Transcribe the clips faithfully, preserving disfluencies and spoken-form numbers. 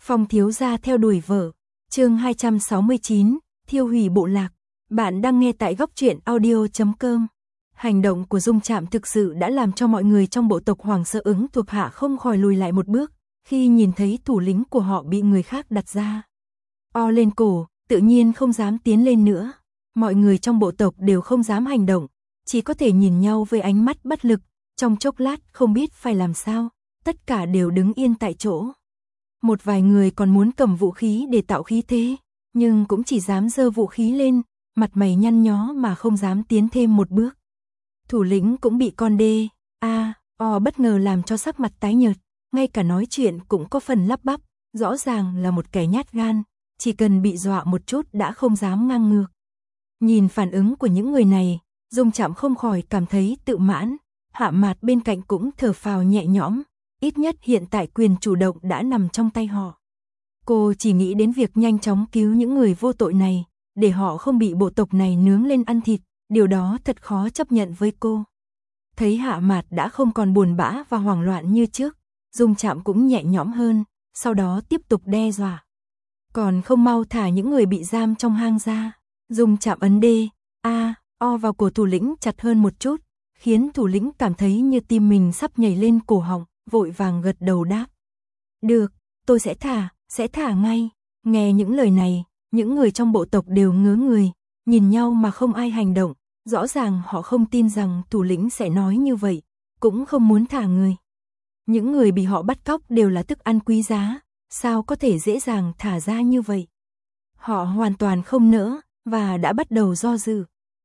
Phong thiếu gia theo đuổi vợ. Chương hai trăm sáu mươi chín, thiêu hủy bộ lạc. Bạn đang nghe tại góc truyện audio chấm com. Hành động của Dung Trạm thực sự đã làm cho mọi người trong bộ tộc Hoàng Sợ Ứng thuộc hạ không khỏi lùi lại một bước, khi nhìn thấy thủ lĩnh của họ bị người khác đặt ra o lên cổ, tự nhiên không dám tiến lên nữa. Mọi người trong bộ tộc đều không dám hành động, chỉ có thể nhìn nhau với ánh mắt bất lực, trong chốc lát không biết phải làm sao, tất cả đều đứng yên tại chỗ. Một vài người còn muốn cầm vũ khí để tạo khí thế, nhưng cũng chỉ dám giơ vũ khí lên, mặt mày nhăn nhó mà không dám tiến thêm một bước. Thủ lĩnh cũng bị con đê, a, o bất ngờ làm cho sắc mặt tái nhợt, ngay cả nói chuyện cũng có phần lắp bắp, rõ ràng là một kẻ nhát gan, chỉ cần bị dọa một chút đã không dám ngang ngược. Nhìn phản ứng của những người này, Dung Trạm không khỏi cảm thấy tự mãn, Hạ Mạt bên cạnh cũng thở phào nhẹ nhõm, ít nhất hiện tại quyền chủ động đã nằm trong tay họ. Cô chỉ nghĩ đến việc nhanh chóng cứu những người vô tội này, để họ không bị bộ tộc này nướng lên ăn thịt, điều đó thật khó chấp nhận với cô. Thấy Hạ Mạt đã không còn buồn bã và hoảng loạn như trước, Dung Trạm cũng nhẹ nhõm hơn, sau đó tiếp tục đe dọa. Còn không mau thả những người bị giam trong hang ra. Dung Trạm ấn đê, a, o vào cổ thủ lĩnh chặt hơn một chút, khiến thủ lĩnh cảm thấy như tim mình sắp nhảy lên cổ họng, vội vàng gật đầu đáp. Được, tôi sẽ thả, sẽ thả ngay. Nghe những lời này, những người trong bộ tộc đều ngớ người, nhìn nhau mà không ai hành động, rõ ràng họ không tin rằng thủ lĩnh sẽ nói như vậy, cũng không muốn thả người. Những người bị họ bắt cóc đều là thức ăn quý giá, sao có thể dễ dàng thả ra như vậy? Họ hoàn toàn không nỡ, và đã bắt đầu do dự.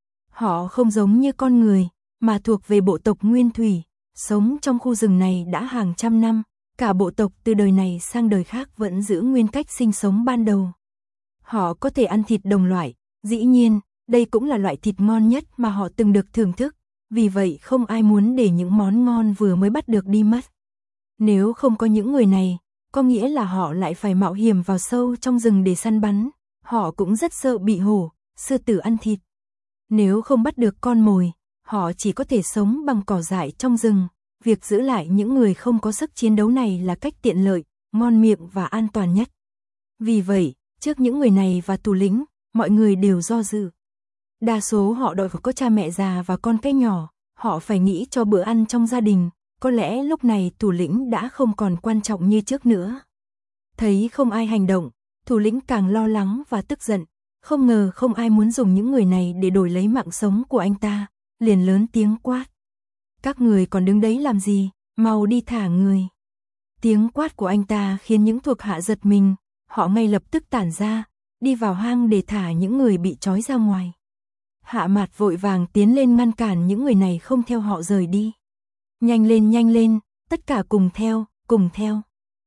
Họ không giống như con người, mà thuộc về bộ tộc Nguyên Thủy, sống trong khu rừng này đã hàng trăm năm, cả bộ tộc từ đời này sang đời khác vẫn giữ nguyên cách sinh sống ban đầu. Họ có thể ăn thịt đồng loại, dĩ nhiên, đây cũng là loại thịt ngon nhất mà họ từng được thưởng thức, vì vậy không ai muốn để những món ngon vừa mới bắt được đi mất. Nếu không có những người này, có nghĩa là họ lại phải mạo hiểm vào sâu trong rừng để săn bắn, họ cũng rất sợ bị hổ, sư tử ăn thịt. Nếu không bắt được con mồi, họ chỉ có thể sống bằng cỏ dại trong rừng, việc giữ lại những người không có sức chiến đấu này là cách tiện lợi, ngon miệng và an toàn nhất. Vì vậy, trước những người này và thủ lĩnh, mọi người đều do dự. Đa số họ đội có cha mẹ già và con cái nhỏ, họ phải nghĩ cho bữa ăn trong gia đình, có lẽ lúc này thủ lĩnh đã không còn quan trọng như trước nữa. Thấy không ai hành động, thủ lĩnh càng lo lắng và tức giận, không ngờ không ai muốn dùng những người này để đổi lấy mạng sống của anh ta, liền lớn tiếng quát. Các người còn đứng đấy làm gì, mau đi thả người. Tiếng quát của anh ta khiến những thuộc hạ giật mình, họ ngay lập tức tản ra, đi vào hang để thả những người bị trói ra ngoài. Hạ Mạt vội vàng tiến lên ngăn cản những người này không theo họ rời đi. Nhanh lên nhanh lên, tất cả cùng theo, cùng theo.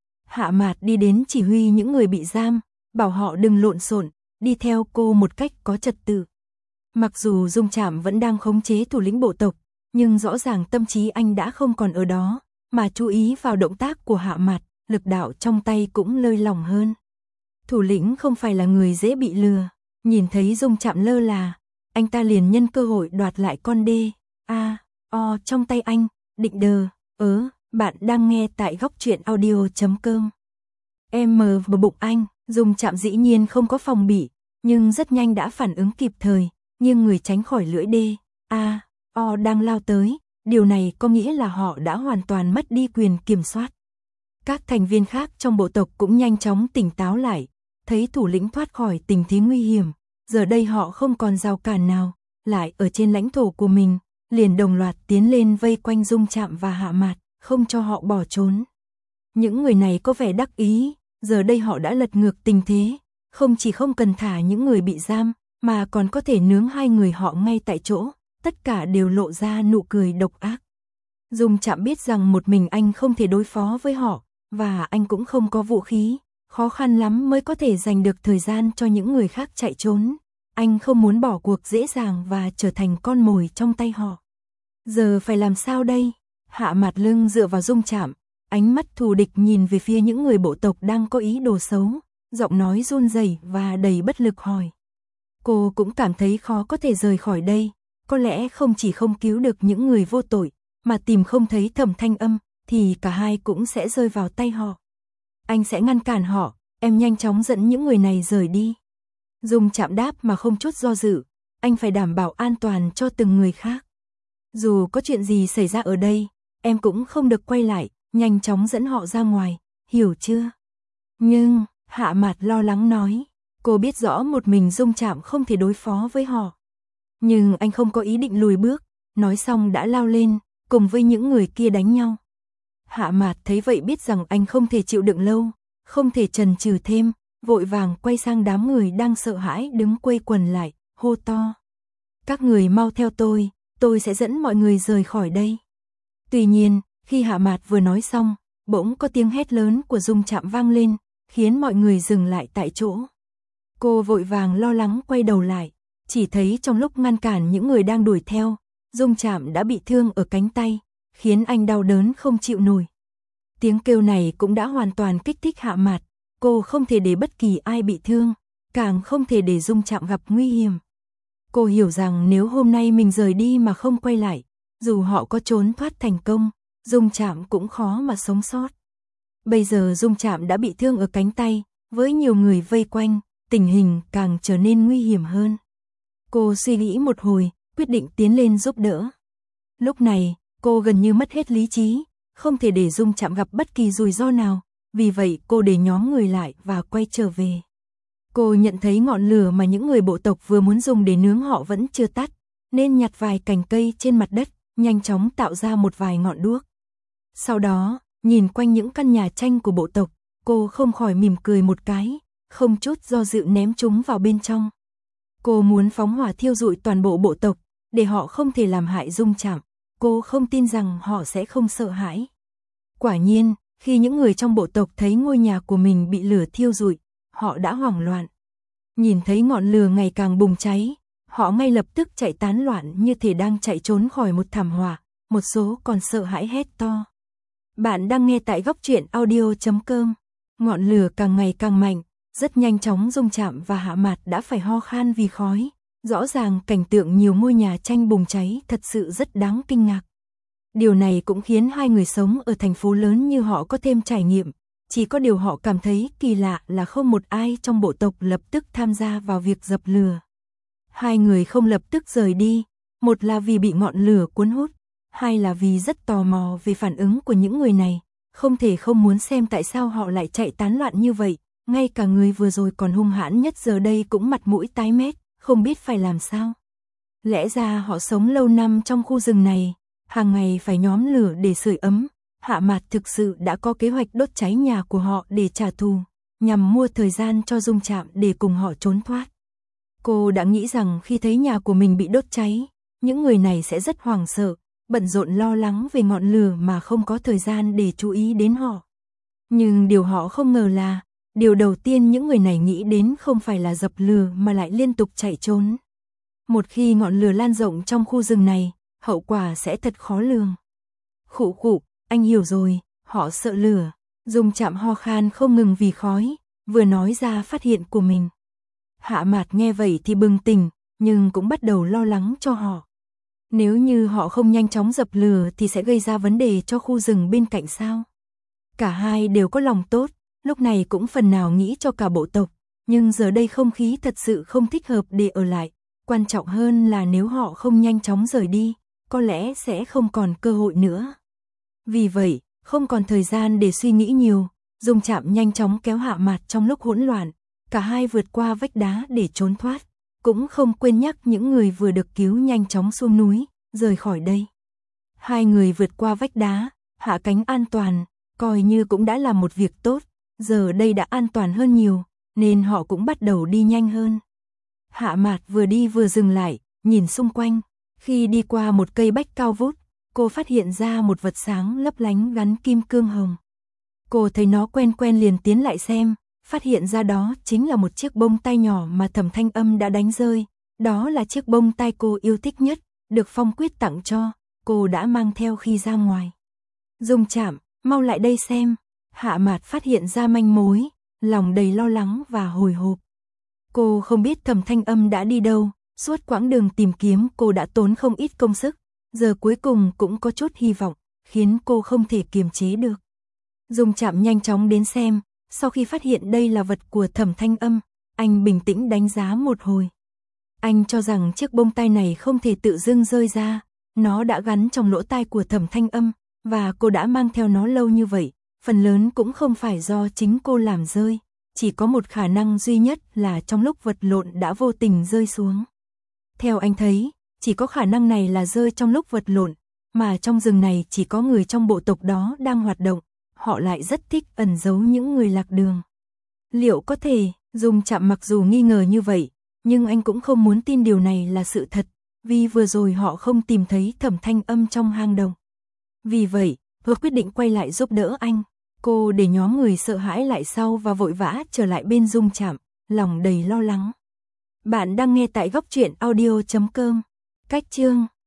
Hạ Mạt đi đến chỉ huy những người bị giam, bảo họ đừng lộn xộn, đi theo cô một cách có trật tự. Mặc dù Dung Trạm vẫn đang khống chế thủ lĩnh bộ tộc, nhưng rõ ràng tâm trí anh đã không còn ở đó, mà chú ý vào động tác của Hạ Mạt, lực đạo trong tay cũng lơi lỏng hơn. Thủ lĩnh không phải là người dễ bị lừa, nhìn thấy Dung Trạm lơ là, anh ta liền nhân cơ hội đoạt lại con đê, a, o trong tay anh, định đờ, ớ, bạn đang nghe tại góc truyện audio chấm com. Em mờ vào bụng anh, Dung Trạm dĩ nhiên không có phòng bị, nhưng rất nhanh đã phản ứng kịp thời, nghiêng người tránh khỏi lưỡi đê, a, o đang lao tới, điều này có nghĩa là họ đã hoàn toàn mất đi quyền kiểm soát. Các thành viên khác trong bộ tộc cũng nhanh chóng tỉnh táo lại, thấy thủ lĩnh thoát khỏi tình thế nguy hiểm, giờ đây họ không còn rào cản nào, lại ở trên lãnh thổ của mình, liền đồng loạt tiến lên vây quanh Dung Trạm và Hạ Mạt, không cho họ bỏ trốn. Những người này có vẻ đắc ý, giờ đây họ đã lật ngược tình thế, không chỉ không cần thả những người bị giam, mà còn có thể nướng hai người họ ngay tại chỗ, tất cả đều lộ ra nụ cười độc ác. Dung Trạm biết rằng một mình anh không thể đối phó với họ, và anh cũng không có vũ khí, khó khăn lắm mới có thể dành được thời gian cho những người khác chạy trốn. Anh không muốn bỏ cuộc dễ dàng và trở thành con mồi trong tay họ. Giờ phải làm sao đây? Hạ Mạt lưng dựa vào Dung Trạm, ánh mắt thù địch nhìn về phía những người bộ tộc đang có ý đồ xấu, giọng nói run rẩy và đầy bất lực hỏi. Cô cũng cảm thấy khó có thể rời khỏi đây, có lẽ không chỉ không cứu được những người vô tội, mà tìm không thấy Thẩm Thanh Âm, thì cả hai cũng sẽ rơi vào tay họ. Anh sẽ ngăn cản họ, em nhanh chóng dẫn những người này rời đi. Dung Trạm đáp mà không chút do dự, anh phải đảm bảo an toàn cho từng người khác. Dù có chuyện gì xảy ra ở đây, em cũng không được quay lại, nhanh chóng dẫn họ ra ngoài, hiểu chưa? Nhưng, Hạ Mạt lo lắng nói, cô biết rõ một mình Dung Trạm không thể đối phó với họ. Nhưng anh không có ý định lùi bước, nói xong đã lao lên, cùng với những người kia đánh nhau. Hạ Mạt thấy vậy biết rằng anh không thể chịu đựng lâu, không thể chần chừ thêm, vội vàng quay sang đám người đang sợ hãi đứng quây quần lại, hô to. Các người mau theo tôi, tôi sẽ dẫn mọi người rời khỏi đây. Tuy nhiên, khi Hạ Mạt vừa nói xong, bỗng có tiếng hét lớn của Dung Trạm vang lên, khiến mọi người dừng lại tại chỗ. Cô vội vàng lo lắng quay đầu lại, chỉ thấy trong lúc ngăn cản những người đang đuổi theo, Dung Trạm đã bị thương ở cánh tay, khiến anh đau đớn không chịu nổi. Tiếng kêu này cũng đã hoàn toàn kích thích Hạ Mạt, cô không thể để bất kỳ ai bị thương, càng không thể để Dung Trạm gặp nguy hiểm. Cô hiểu rằng nếu hôm nay mình rời đi mà không quay lại, dù họ có trốn thoát thành công, Dung Trạm cũng khó mà sống sót. Bây giờ Dung Trạm đã bị thương ở cánh tay, với nhiều người vây quanh, tình hình càng trở nên nguy hiểm hơn. Cô suy nghĩ một hồi, quyết định tiến lên giúp đỡ. Lúc này, cô gần như mất hết lý trí, không thể để Dung Trạm gặp bất kỳ rủi ro nào, vì vậy cô để nhóm người lại và quay trở về. Cô nhận thấy ngọn lửa mà những người bộ tộc vừa muốn dùng để nướng họ vẫn chưa tắt, nên nhặt vài cành cây trên mặt đất, nhanh chóng tạo ra một vài ngọn đuốc. Sau đó, nhìn quanh những căn nhà tranh của bộ tộc, cô không khỏi mỉm cười một cái, không chút do dự ném chúng vào bên trong. Cô muốn phóng hỏa thiêu rụi toàn bộ bộ tộc, để họ không thể làm hại Dung Trạm. Cô không tin rằng họ sẽ không sợ hãi. Quả nhiên, khi những người trong bộ tộc thấy ngôi nhà của mình bị lửa thiêu rụi, họ đã hoảng loạn. Nhìn thấy ngọn lửa ngày càng bùng cháy, họ ngay lập tức chạy tán loạn như thể đang chạy trốn khỏi một thảm họa, một số còn sợ hãi hét to. Bạn đang nghe tại góc truyện audio chấm com. Ngọn lửa càng ngày càng mạnh, rất nhanh chóng Dung Trạm và Hạ Mạt đã phải ho khan vì khói. Rõ ràng cảnh tượng nhiều ngôi nhà tranh bùng cháy thật sự rất đáng kinh ngạc. Điều này cũng khiến hai người sống ở thành phố lớn như họ có thêm trải nghiệm. Chỉ có điều họ cảm thấy kỳ lạ là không một ai trong bộ tộc lập tức tham gia vào việc dập lửa. Hai người không lập tức rời đi, một là vì bị ngọn lửa cuốn hút, hai là vì rất tò mò về phản ứng của những người này, không thể không muốn xem tại sao họ lại chạy tán loạn như vậy, ngay cả người vừa rồi còn hung hãn nhất giờ đây cũng mặt mũi tái mét, không biết phải làm sao. Lẽ ra họ sống lâu năm trong khu rừng này, hàng ngày phải nhóm lửa để sưởi ấm. Hạ Mạt thực sự đã có kế hoạch đốt cháy nhà của họ để trả thù, nhằm mua thời gian cho Dung Trạm để cùng họ trốn thoát. Cô đã nghĩ rằng khi thấy nhà của mình bị đốt cháy, những người này sẽ rất hoảng sợ, bận rộn lo lắng về ngọn lửa mà không có thời gian để chú ý đến họ. Nhưng điều họ không ngờ là, điều đầu tiên những người này nghĩ đến không phải là dập lửa mà lại liên tục chạy trốn. Một khi ngọn lửa lan rộng trong khu rừng này, hậu quả sẽ thật khó lường. Khụ khụ, anh hiểu rồi, họ sợ lửa. Dung Trạm ho khan không ngừng vì khói, vừa nói ra phát hiện của mình. Hạ Mạt nghe vậy thì bừng tỉnh, nhưng cũng bắt đầu lo lắng cho họ. Nếu như họ không nhanh chóng dập lửa thì sẽ gây ra vấn đề cho khu rừng bên cạnh sao? Cả hai đều có lòng tốt, lúc này cũng phần nào nghĩ cho cả bộ tộc, nhưng giờ đây không khí thật sự không thích hợp để ở lại. Quan trọng hơn là nếu họ không nhanh chóng rời đi, có lẽ sẽ không còn cơ hội nữa. Vì vậy, không còn thời gian để suy nghĩ nhiều, Dung Trạm nhanh chóng kéo Hạ Mạt trong lúc hỗn loạn, cả hai vượt qua vách đá để trốn thoát, cũng không quên nhắc những người vừa được cứu nhanh chóng xuống núi, rời khỏi đây. Hai người vượt qua vách đá, hạ cánh an toàn, coi như cũng đã là một việc tốt, giờ đây đã an toàn hơn nhiều, nên họ cũng bắt đầu đi nhanh hơn. Hạ Mạt vừa đi vừa dừng lại, nhìn xung quanh, khi đi qua một cây bách cao vút, cô phát hiện ra một vật sáng lấp lánh gắn kim cương hồng. Cô thấy nó quen quen liền tiến lại xem, phát hiện ra đó chính là một chiếc bông tai nhỏ mà Thẩm Thanh Âm đã đánh rơi. Đó là chiếc bông tai cô yêu thích nhất, được Phong Quyết tặng cho, cô đã mang theo khi ra ngoài. Dung Trạm, mau lại đây xem. Hạ Mạt phát hiện ra manh mối, lòng đầy lo lắng và hồi hộp. Cô không biết Thẩm Thanh Âm đã đi đâu, suốt quãng đường tìm kiếm cô đã tốn không ít công sức, giờ cuối cùng cũng có chút hy vọng, khiến cô không thể kiềm chế được. Dung Trạm nhanh chóng đến xem, Sau khi phát hiện đây là vật của Thẩm Thanh Âm, anh bình tĩnh đánh giá một hồi. Anh cho rằng chiếc bông tai này không thể tự dưng rơi ra, nó đã gắn trong lỗ tai của Thẩm Thanh Âm, và cô đã mang theo nó lâu như vậy, phần lớn cũng không phải do chính cô làm rơi, chỉ có một khả năng duy nhất là trong lúc vật lộn đã vô tình rơi xuống. Theo anh thấy, chỉ có khả năng này là rơi trong lúc vật lộn, mà trong rừng này chỉ có người trong bộ tộc đó đang hoạt động, họ lại rất thích ẩn giấu những người lạc đường. Liệu có thể, Dung Trạm mặc dù nghi ngờ như vậy, nhưng anh cũng không muốn tin điều này là sự thật, vì vừa rồi họ không tìm thấy Thẩm Thanh Âm trong hang động. Vì vậy, cô quyết định quay lại giúp đỡ anh. Cô để nhóm người sợ hãi lại sau và vội vã trở lại bên Dung Trạm, lòng đầy lo lắng. Bạn đang nghe tại góc truyện audio chấm com. Cách chương